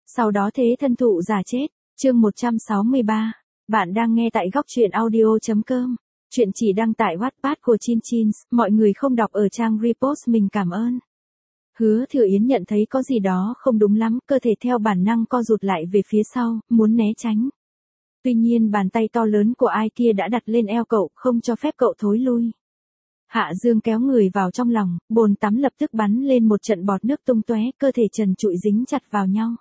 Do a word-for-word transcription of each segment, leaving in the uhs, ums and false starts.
Sau đó thế thân thụ giả chết. Chương một trăm sáu mươi ba. Bạn đang nghe tại góc truyện audio chấm com. Chuyện chỉ đăng tải Wattpad của Chin Chin, mọi người không đọc ở trang repost mình cảm ơn. Hứa Thừa Yến nhận thấy có gì đó không đúng lắm, cơ thể theo bản năng co rụt lại về phía sau, muốn né tránh. Tuy nhiên bàn tay to lớn của ai kia đã đặt lên eo cậu, không cho phép cậu thối lui. Hạ Dương kéo người vào trong lòng, bồn tắm lập tức bắn lên một trận bọt nước tung tóe, cơ thể trần trụi dính chặt vào nhau.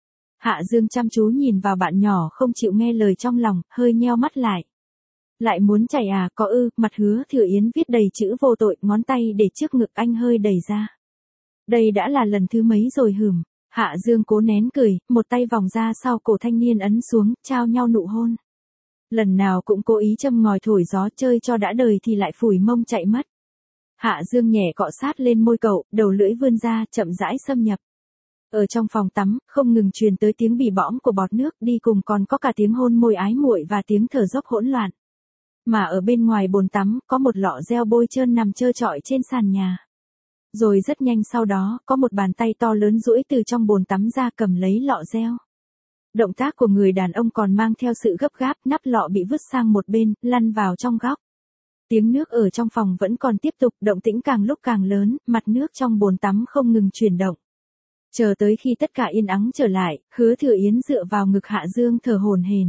Hạ Dương chăm chú nhìn vào bạn nhỏ không chịu nghe lời trong lòng, hơi nheo mắt lại. Lại muốn chảy à, có ư, mặt Hứa Thừa Yến viết đầy chữ vô tội, ngón tay để trước ngực anh hơi đẩy ra. Đây đã là lần thứ mấy rồi hửm. Hạ Dương cố nén cười, một tay vòng ra sau cổ thanh niên ấn xuống, trao nhau nụ hôn. Lần nào cũng cố ý châm ngòi thổi gió chơi cho đã đời thì lại phủi mông chạy mất. Hạ Dương nhẹ cọ sát lên môi cậu, đầu lưỡi vươn ra, chậm rãi xâm nhập. Ở trong phòng tắm, không ngừng truyền tới tiếng bì bõm của bọt nước, đi cùng còn có cả tiếng hôn môi ái muội và tiếng thở dốc hỗn loạn. Mà ở bên ngoài bồn tắm, có một lọ gel bôi trơn nằm trơ trọi trên sàn nhà. Rồi rất nhanh sau đó, có một bàn tay to lớn duỗi từ trong bồn tắm ra cầm lấy lọ gel. Động tác của người đàn ông còn mang theo sự gấp gáp, nắp lọ bị vứt sang một bên, lăn vào trong góc. Tiếng nước ở trong phòng vẫn còn tiếp tục, động tĩnh càng lúc càng lớn, mặt nước trong bồn tắm không ngừng chuyển động. Chờ tới khi tất cả yên ắng trở lại, Hứa Thừa Yến dựa vào ngực Hạ Dương thở hổn hển.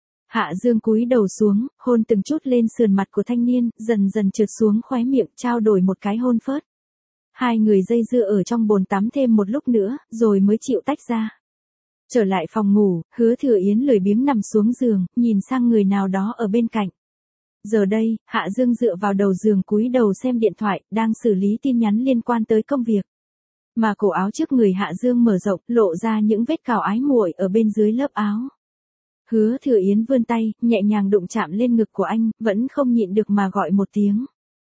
Hạ Dương cúi đầu xuống, hôn từng chút lên sườn mặt của thanh niên, dần dần trượt xuống khóe miệng, trao đổi một cái hôn phớt. Hai người dây dưa ở trong bồn tắm thêm một lúc nữa, rồi mới chịu tách ra. Trở lại phòng ngủ, Hứa Thừa Yến lười biếng nằm xuống giường, nhìn sang người nào đó ở bên cạnh. Giờ đây, Hạ Dương dựa vào đầu giường cúi đầu xem điện thoại, đang xử lý tin nhắn liên quan tới công việc. Mà cổ áo trước người Hạ Dương mở rộng, lộ ra những vết cào ái muội ở bên dưới lớp áo. Hứa Thừa Yến vươn tay, nhẹ nhàng đụng chạm lên ngực của anh, vẫn không nhịn được mà gọi một tiếng.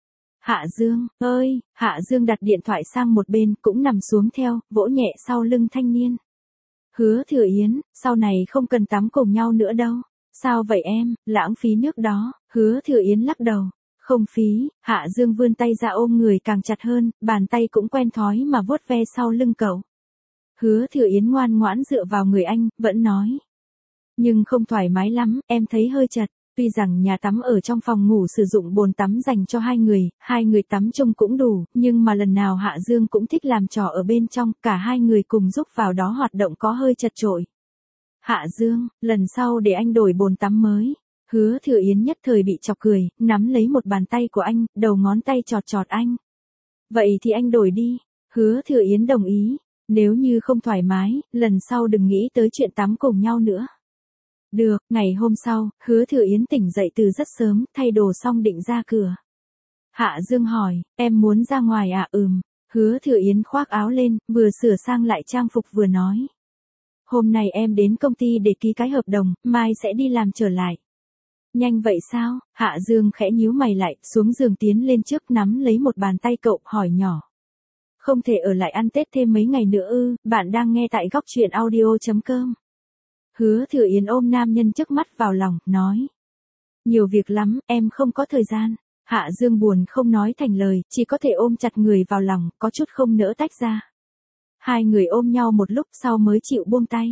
Hạ Dương, ơi, Hạ Dương đặt điện thoại sang một bên, cũng nằm xuống theo, vỗ nhẹ sau lưng thanh niên. Hứa Thừa Yến, sau này không cần tắm cùng nhau nữa đâu. Sao vậy em, lãng phí nước đó. Hứa Thừa Yến lắc đầu. Không phí. Hạ Dương vươn tay ra ôm người càng chặt hơn, bàn tay cũng quen thói mà vuốt ve sau lưng cậu. Hứa Thừa Yến ngoan ngoãn dựa vào người anh, vẫn nói. Nhưng không thoải mái lắm, em thấy hơi chật. Tuy rằng nhà tắm ở trong phòng ngủ sử dụng bồn tắm dành cho hai người, hai người tắm chung cũng đủ, nhưng mà lần nào Hạ Dương cũng thích làm trò ở bên trong, cả hai người cùng giúp vào đó hoạt động có hơi chật chội. Hạ Dương, lần sau để anh đổi bồn tắm mới. Hứa Thừa Yến nhất thời bị chọc cười, nắm lấy một bàn tay của anh, đầu ngón tay chọt chọt anh. Vậy thì anh đổi đi. Hứa Thừa Yến đồng ý. Nếu như không thoải mái, lần sau đừng nghĩ tới chuyện tắm cùng nhau nữa. Được, ngày hôm sau, Hứa Thừa Yến tỉnh dậy từ rất sớm, thay đồ xong định ra cửa. Hạ Dương hỏi, em muốn ra ngoài à? Ừm. Hứa Thừa Yến khoác áo lên, vừa sửa sang lại trang phục vừa nói. Hôm nay em đến công ty để ký cái hợp đồng, mai sẽ đi làm trở lại. Nhanh vậy sao? Hạ Dương khẽ nhíu mày lại, xuống giường tiến lên trước nắm lấy một bàn tay cậu, hỏi nhỏ. Không thể ở lại ăn Tết thêm mấy ngày nữa ư? Bạn đang nghe tại góc truyện audio chấm com. Hứa Thừa Yến ôm nam nhân trước mắt vào lòng, nói. Nhiều việc lắm, em không có thời gian. Hạ Dương buồn không nói thành lời, chỉ có thể ôm chặt người vào lòng, có chút không nỡ tách ra. Hai người ôm nhau một lúc sau mới chịu buông tay.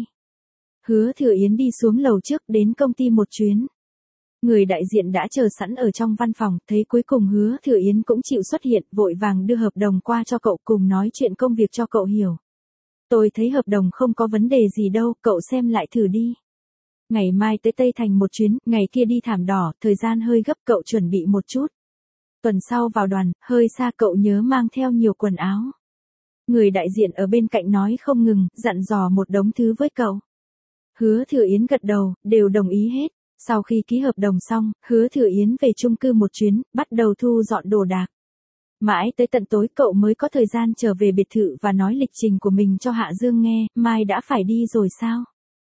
Hứa Thừa Yến đi xuống lầu trước đến công ty một chuyến. Người đại diện đã chờ sẵn ở trong văn phòng, thấy cuối cùng Hứa Thừa Yến cũng chịu xuất hiện, vội vàng đưa hợp đồng qua cho cậu cùng nói chuyện công việc cho cậu hiểu. Tôi thấy hợp đồng không có vấn đề gì đâu, cậu xem lại thử đi. Ngày mai tới Tây Thành một chuyến, ngày kia đi Thảm Đỏ, thời gian hơi gấp, cậu chuẩn bị một chút. Tuần sau vào đoàn, hơi xa, cậu nhớ mang theo nhiều quần áo. Người đại diện ở bên cạnh nói không ngừng, dặn dò một đống thứ với cậu. Hứa Thừa Yến gật đầu, đều đồng ý hết. Sau khi ký hợp đồng xong, Hứa Thừa Yến về chung cư một chuyến, bắt đầu thu dọn đồ đạc. Mãi tới tận tối cậu mới có thời gian trở về biệt thự và nói lịch trình của mình cho Hạ Dương nghe, mai đã phải đi rồi sao?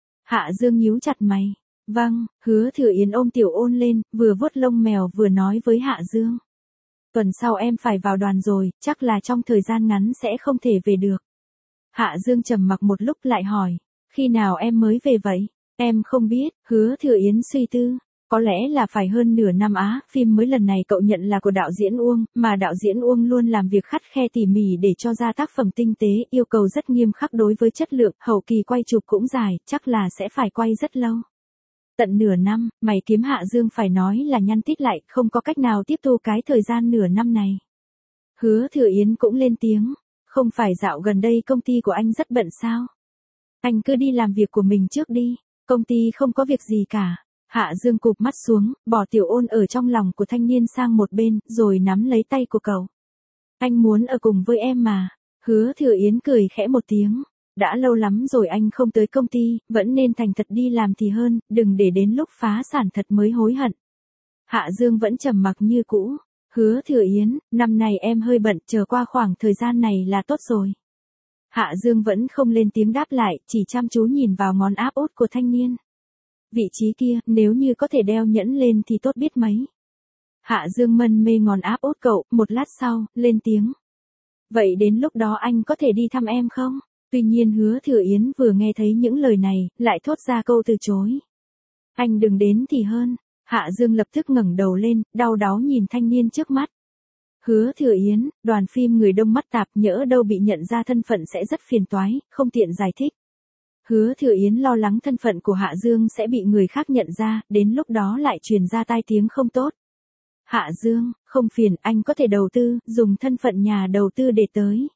Hạ Dương nhíu chặt mày. Vâng, Hứa Thừa Yến ôm Tiểu Ôn lên, vừa vuốt lông mèo vừa nói với Hạ Dương. Tuần sau em phải vào đoàn rồi, chắc là trong thời gian ngắn sẽ không thể về được. Hạ Dương trầm mặc một lúc lại hỏi, khi nào em mới về vậy? Em không biết. Hứa Thừa Yến suy tư. Có lẽ là phải hơn nửa năm á, phim mới lần này cậu nhận là của đạo diễn Uông, mà đạo diễn Uông luôn làm việc khắt khe tỉ mỉ để cho ra tác phẩm tinh tế, yêu cầu rất nghiêm khắc đối với chất lượng, hậu kỳ quay chụp cũng dài, chắc là sẽ phải quay rất lâu. Tận nửa năm, mày kiếm Hạ Dương phải nói là nhăn tít lại, không có cách nào tiếp thu cái thời gian nửa năm này. Hứa Thừa Yến cũng lên tiếng, không phải dạo gần đây công ty của anh rất bận sao? Anh cứ đi làm việc của mình trước đi, công ty không có việc gì cả. Hạ Dương cụp mắt xuống, bỏ Tiểu Ôn ở trong lòng của thanh niên sang một bên, rồi nắm lấy tay của cậu. Anh muốn ở cùng với em mà. Hứa Thừa Yến cười khẽ một tiếng. Đã lâu lắm rồi anh không tới công ty, vẫn nên thành thật đi làm thì hơn, đừng để đến lúc phá sản thật mới hối hận. Hạ Dương vẫn trầm mặc như cũ. Hứa Thừa Yến, năm này em hơi bận, chờ qua khoảng thời gian này là tốt rồi. Hạ Dương vẫn không lên tiếng đáp lại, chỉ chăm chú nhìn vào ngón áp út của thanh niên. Vị trí kia, nếu như có thể đeo nhẫn lên thì tốt biết mấy. Hạ Dương mân mê ngón áp út cậu, một lát sau, lên tiếng. Vậy đến lúc đó anh có thể đi thăm em không? Tuy nhiên Hứa Thừa Yến vừa nghe thấy những lời này, lại thốt ra câu từ chối. Anh đừng đến thì hơn. Hạ Dương lập tức ngẩng đầu lên, đau đáu nhìn thanh niên trước mắt. Hứa Thừa Yến, đoàn phim người đông mắt tạp, nhỡ đâu bị nhận ra thân phận sẽ rất phiền toái, không tiện giải thích. Hứa Thừa Yến lo lắng thân phận của Hạ Dương sẽ bị người khác nhận ra, đến lúc đó lại truyền ra tai tiếng không tốt. Hạ Dương, không phiền, anh có thể đầu tư, dùng thân phận nhà đầu tư để tới.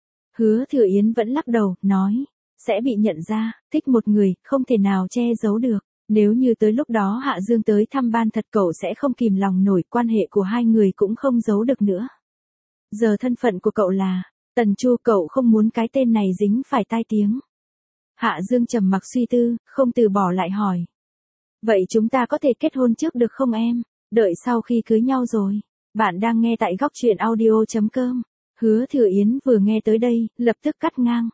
Hứa Thừa Yến vẫn lắc đầu, nói, sẽ bị nhận ra, thích một người, không thể nào che giấu được. Nếu như tới lúc đó Hạ Dương tới thăm ban thật cậu sẽ không kìm lòng nổi, quan hệ của hai người cũng không giấu được nữa. Giờ thân phận của cậu là Tần Chu, cậu không muốn cái tên này dính phải tai tiếng. Hạ Dương trầm mặc suy tư, không từ bỏ lại hỏi. Vậy chúng ta có thể kết hôn trước được không em? Đợi sau khi cưới nhau rồi. Bạn đang nghe tại góc truyện audio chấm com. Hứa Thừa Yến vừa nghe tới đây, lập tức cắt ngang.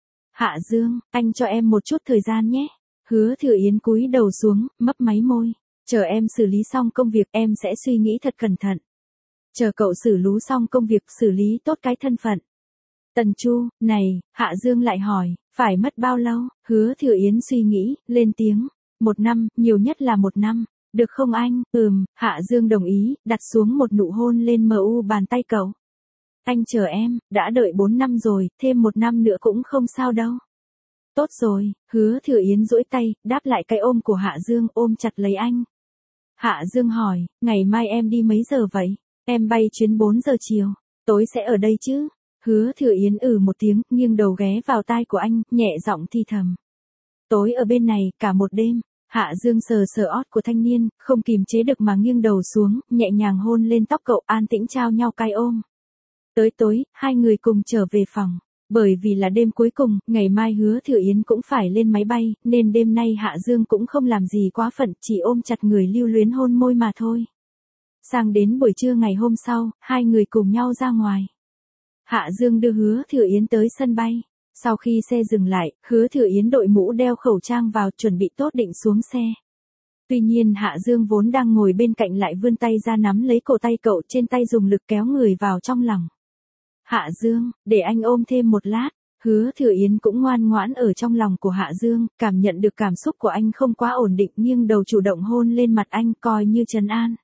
Hạ Dương, anh cho em một chút thời gian nhé. Hứa Thừa Yến cúi đầu xuống, mấp máy môi. Chờ em xử lý xong công việc em sẽ suy nghĩ thật cẩn thận. Chờ cậu xử lý xong công việc, xử lý tốt cái thân phận. Tần Chu, này, Hạ Dương lại hỏi, phải mất bao lâu? Hứa Thừa Yến suy nghĩ, lên tiếng. Một năm, nhiều nhất là một năm. Được không anh? Ừm, Hạ Dương đồng ý, đặt xuống một nụ hôn lên mờ u bàn tay cậu. Anh chờ em, đã đợi bốn năm rồi, thêm một năm nữa cũng không sao đâu. Tốt rồi, Hứa Thừa Yến duỗi tay, đáp lại cái ôm của Hạ Dương, ôm chặt lấy anh. Hạ Dương hỏi, ngày mai em đi mấy giờ vậy? Em bay chuyến bốn giờ chiều, tối sẽ ở đây chứ? Hứa Thừa Yến ừ một tiếng, nghiêng đầu ghé vào tai của anh, nhẹ giọng thì thầm. Tối ở bên này, cả một đêm. Hạ Dương sờ sờ ót của thanh niên, không kìm chế được mà nghiêng đầu xuống, nhẹ nhàng hôn lên tóc cậu, an tĩnh trao nhau cái ôm. Tới tối, hai người cùng trở về phòng. Bởi vì là đêm cuối cùng, ngày mai Hứa Thừa Yến cũng phải lên máy bay, nên đêm nay Hạ Dương cũng không làm gì quá phận, chỉ ôm chặt người lưu luyến hôn môi mà thôi. Sang đến buổi trưa ngày hôm sau, hai người cùng nhau ra ngoài. Hạ Dương đưa Hứa Thừa Yến tới sân bay. Sau khi xe dừng lại, Hứa Thừa Yến đội mũ đeo khẩu trang vào, chuẩn bị tốt định xuống xe. Tuy nhiên Hạ Dương vốn đang ngồi bên cạnh lại vươn tay ra nắm lấy cổ tay cậu, trên tay dùng lực kéo người vào trong lòng. Hạ Dương, để anh ôm thêm một lát. Hứa Thừa Yến cũng ngoan ngoãn ở trong lòng của Hạ Dương, cảm nhận được cảm xúc của anh không quá ổn định, nghiêng đầu chủ động hôn lên mặt anh, coi như trấn an.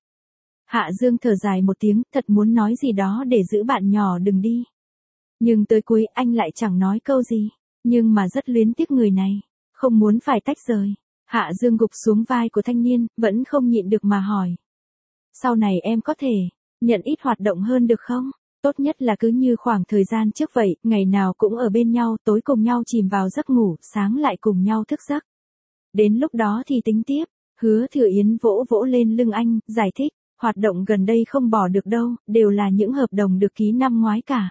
Hạ Dương thở dài một tiếng, thật muốn nói gì đó để giữ bạn nhỏ đừng đi. Nhưng tới cuối anh lại chẳng nói câu gì, nhưng mà rất luyến tiếc người này, không muốn phải tách rời. Hạ Dương gục xuống vai của thanh niên, vẫn không nhịn được mà hỏi. Sau này em có thể nhận ít hoạt động hơn được không? Tốt nhất là cứ như khoảng thời gian trước vậy, ngày nào cũng ở bên nhau, tối cùng nhau chìm vào giấc ngủ, sáng lại cùng nhau thức giấc. Đến lúc đó thì tính tiếp. Hứa Thừa Yến vỗ vỗ lên lưng anh, giải thích, hoạt động gần đây không bỏ được đâu, đều là những hợp đồng được ký năm ngoái cả.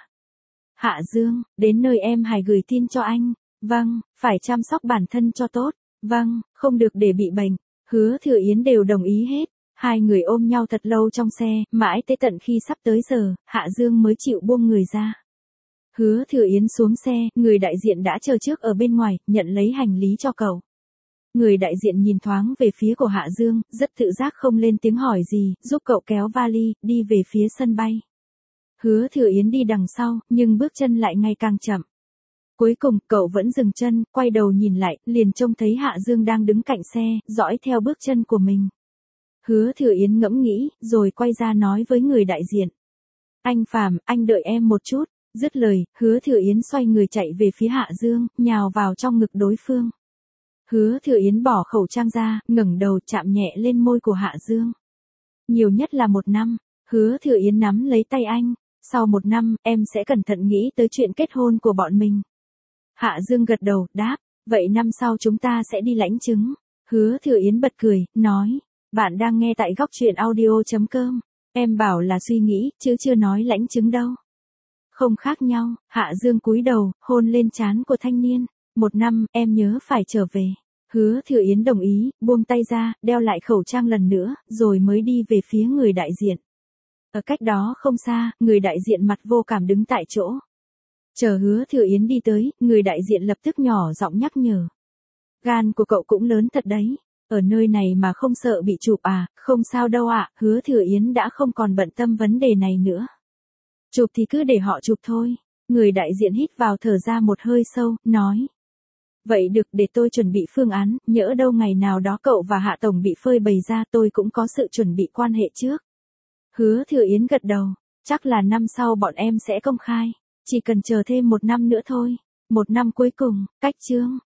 Hạ Dương, đến nơi em hãy gửi tin cho anh. Vâng, phải chăm sóc bản thân cho tốt. Vâng, không được để bị bệnh. Hứa Thừa Yến đều đồng ý hết. Hai người ôm nhau thật lâu trong xe, mãi tới tận khi sắp tới giờ, Hạ Dương mới chịu buông người ra. Hứa Thừa Yến xuống xe, người đại diện đã chờ trước ở bên ngoài, nhận lấy hành lý cho cậu. Người đại diện nhìn thoáng về phía của Hạ Dương, rất tự giác không lên tiếng hỏi gì, giúp cậu kéo vali, đi về phía sân bay. Hứa Thừa Yến đi đằng sau, nhưng bước chân lại ngày càng chậm. Cuối cùng, cậu vẫn dừng chân, quay đầu nhìn lại, liền trông thấy Hạ Dương đang đứng cạnh xe, dõi theo bước chân của mình. Hứa Thừa Yến ngẫm nghĩ, rồi quay ra nói với người đại diện. Anh Phàm, anh đợi em một chút. Dứt lời, Hứa Thừa Yến xoay người chạy về phía Hạ Dương, nhào vào trong ngực đối phương. Hứa Thừa Yến bỏ khẩu trang ra, ngẩng đầu chạm nhẹ lên môi của Hạ Dương. Nhiều nhất là một năm. Hứa Thừa Yến nắm lấy tay anh. Sau một năm, em sẽ cẩn thận nghĩ tới chuyện kết hôn của bọn mình. Hạ Dương gật đầu, đáp. Vậy năm sau chúng ta sẽ đi lãnh chứng. Hứa Thừa Yến bật cười, nói. Bạn đang nghe tại góc truyện audio chấm com. Em bảo là suy nghĩ, chứ chưa nói lãnh chứng đâu. Không khác nhau. Hạ Dương cúi đầu, hôn lên trán của thanh niên. Một năm, em nhớ phải trở về. Hứa Thừa Yến đồng ý, buông tay ra, đeo lại khẩu trang lần nữa, rồi mới đi về phía người đại diện. Ở cách đó không xa, người đại diện mặt vô cảm đứng tại chỗ. Chờ Hứa Thừa Yến đi tới, người đại diện lập tức nhỏ giọng nhắc nhở. Gan của cậu cũng lớn thật đấy. Ở nơi này mà không sợ bị chụp à, không sao đâu ạ. Hứa Thừa Yến đã không còn bận tâm vấn đề này nữa. Chụp thì cứ để họ chụp thôi. Người đại diện hít vào thở ra một hơi sâu, nói. Vậy được, để tôi chuẩn bị phương án, nhỡ đâu ngày nào đó cậu và Hạ Tổng bị phơi bày ra, tôi cũng có sự chuẩn bị quan hệ trước. Hứa Thừa Yến gật đầu, chắc là năm sau bọn em sẽ công khai, chỉ cần chờ thêm một năm nữa thôi. Một năm cuối cùng, cách chương.